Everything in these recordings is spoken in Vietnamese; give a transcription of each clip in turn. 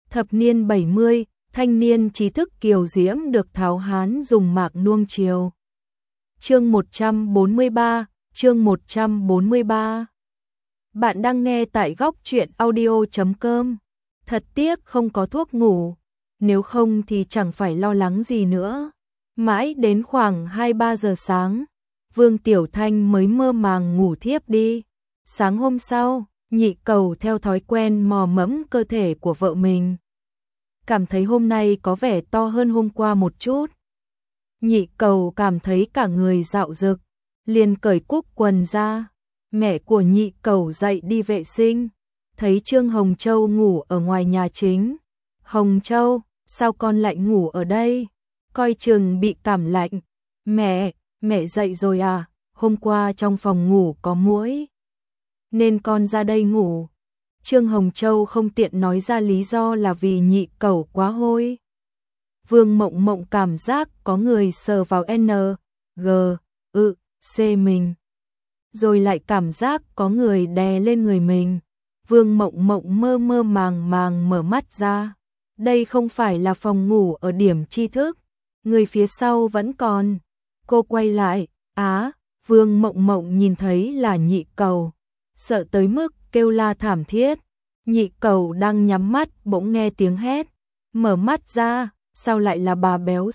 Thập niên 70, thanh niên trí thức kiều diễm được tháo hán dùng mạc nuông chiều. Chương 143, chương 143. Bạn đang nghe tại góc truyện audio.com. Thật tiếc không có thuốc ngủ, nếu không thì chẳng phải lo lắng gì nữa. Mãi đến khoảng 2-3 giờ sáng, Vương Tiểu Thanh mới mơ màng ngủ thiếp đi. Sáng hôm sau, Nhị Cầu theo thói quen mò mẫm cơ thể của vợ mình. Cảm thấy hôm nay có vẻ to hơn hôm qua một chút. Nhị Cầu cảm thấy cả người dạo dực, liền cởi cúc quần ra. Mẹ của Nhị Cầu dậy đi vệ sinh, thấy Trương Hồng Châu ngủ ở ngoài nhà chính. Hồng Châu, sao con lại ngủ ở đây? Coi chừng bị cảm lạnh. Mẹ dậy rồi à? Hôm qua trong phòng ngủ có muỗi, nên con ra đây ngủ. Trương Hồng Châu không tiện nói ra lý do là vì Nhị Cầu quá hôi. Vương Mộng Mộng cảm giác có người sờ vào C mình, rồi lại cảm giác có người đè lên người mình. Vương Mộng Mộng mơ mơ màng màng mở mắt ra. Đây không phải là phòng ngủ ở điểm tri thức, người phía sau vẫn còn. Cô quay lại, Vương Mộng Mộng nhìn thấy là Nhị Cầu, sợ tới mức kêu la thảm thiết. Nhị Cầu đang nhắm mắt bỗng nghe tiếng hét, mở mắt ra, sao lại là bà béo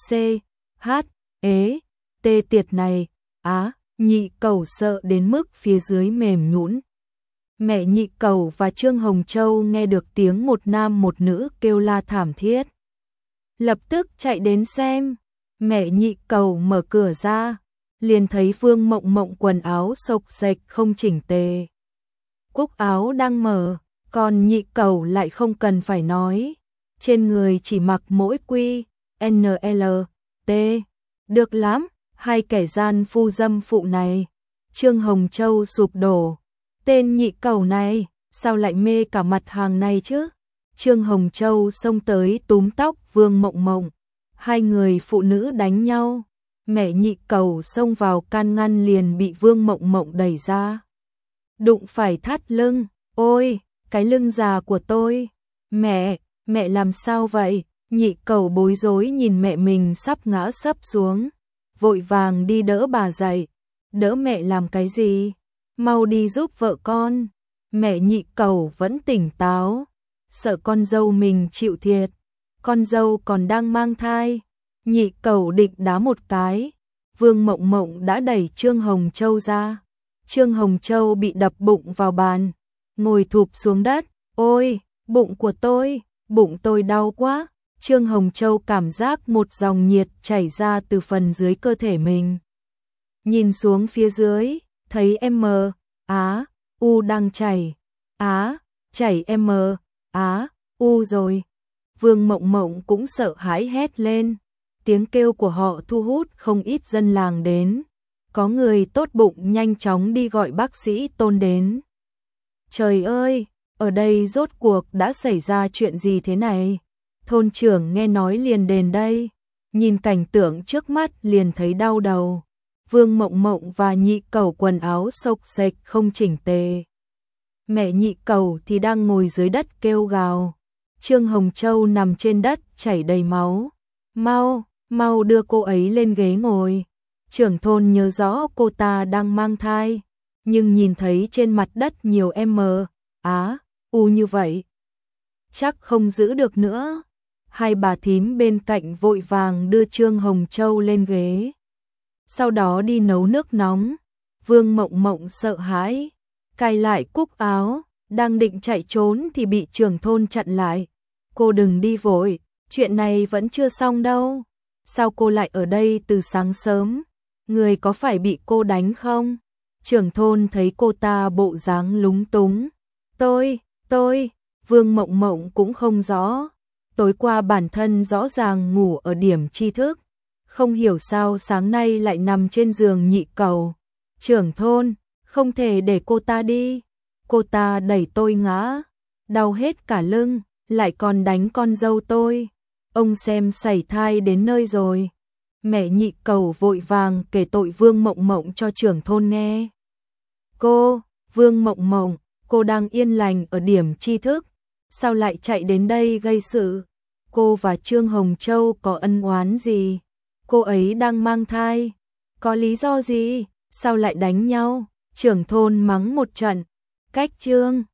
tiệt này. Nhị Cầu sợ đến mức phía dưới mềm nhũn. Mẹ Nhị Cầu và Trương Hồng Châu nghe được tiếng một nam một nữ kêu la thảm thiết, lập tức chạy đến xem. Mẹ Nhị Cầu mở cửa ra, liền thấy Vương Mộng Mộng quần áo xộc xệch không chỉnh tề. Cúc áo đang mở, còn Nhị Cầu lại không cần phải nói, trên người chỉ mặc mỗi QNLT. Được lắm, hai kẻ gian phu dâm phụ này. Trương Hồng Châu sụp đổ, tên Nhị Cầu này, sao lại mê cả mặt hàng này chứ? Trương Hồng Châu xông tới túm tóc Vương Mộng Mộng, hai người phụ nữ đánh nhau. Mẹ Nhị Cầu xông vào can ngăn liền bị Vương Mộng Mộng đẩy ra, đụng phải thắt lưng. Ôi, cái lưng già của tôi. Mẹ làm sao vậy? Nhị Cầu bối rối nhìn mẹ mình sắp ngã sấp xuống, vội vàng đi đỡ bà dậy. Đỡ mẹ làm cái gì? Mau đi giúp vợ con. Mẹ Nhị Cầu vẫn tỉnh táo, sợ con dâu mình chịu thiệt, con dâu còn đang mang thai. Nhị Cầu định đá một cái, Vương Mộng Mộng đã đẩy Trương Hồng Châu ra. Trương Hồng Châu bị đập bụng vào bàn, ngồi thụp xuống đất. Ôi, bụng của tôi, bụng tôi đau quá. Trương Hồng Châu cảm giác một dòng nhiệt chảy ra từ phần dưới cơ thể mình. Nhìn xuống phía dưới, thấy U đang chảy. Chảy U rồi. Vương Mộng Mộng cũng sợ hãi hét lên. Tiếng kêu của họ thu hút không ít dân làng đến. Có người tốt bụng nhanh chóng đi gọi bác sĩ Tôn đến. Trời ơi, ở đây rốt cuộc đã xảy ra chuyện gì thế này? Thôn trưởng nghe nói liền đến đây, nhìn cảnh tượng trước mắt liền thấy đau đầu. Vương Mộng Mộng và Nhị Cầu quần áo xộc xệch không chỉnh tề. Mẹ Nhị Cầu thì đang ngồi dưới đất kêu gào. Trương Hồng Châu nằm trên đất chảy đầy máu. Mau đưa cô ấy lên ghế ngồi. Trưởng thôn nhớ rõ cô ta đang mang thai, nhưng nhìn thấy trên mặt đất nhiều U như vậy, chắc không giữ được nữa. Hai bà thím bên cạnh vội vàng đưa Trương Hồng Châu lên ghế, sau đó đi nấu nước nóng. Vương Mộng Mộng sợ hãi, cài lại cúc áo, đang định chạy trốn thì bị trưởng thôn chặn lại. Cô đừng đi vội, chuyện này vẫn chưa xong đâu. Sao cô lại ở đây từ sáng sớm? Người có phải bị cô đánh không? Trưởng thôn thấy cô ta bộ dáng lúng túng. Tôi, Vương Mộng Mộng cũng không rõ. Tối qua bản thân rõ ràng ngủ ở điểm tri thức, không hiểu sao sáng nay lại nằm trên giường Nhị Cầu. Trưởng thôn, không thể để cô ta đi. Cô ta đẩy tôi ngã, đau hết cả lưng, lại còn đánh con dâu tôi. Ông xem sảy thai đến nơi rồi. Mẹ Nhị Cầu vội vàng kể tội Vương Mộng Mộng cho trưởng thôn nghe. Vương Mộng Mộng, cô đang yên lành ở điểm tri thức, sao lại chạy đến đây gây sự? Cô và Trương Hồng Châu có ân oán gì? Cô ấy đang mang thai. Có lý do gì? Sao lại đánh nhau? Trưởng thôn mắng một trận. Cách Trương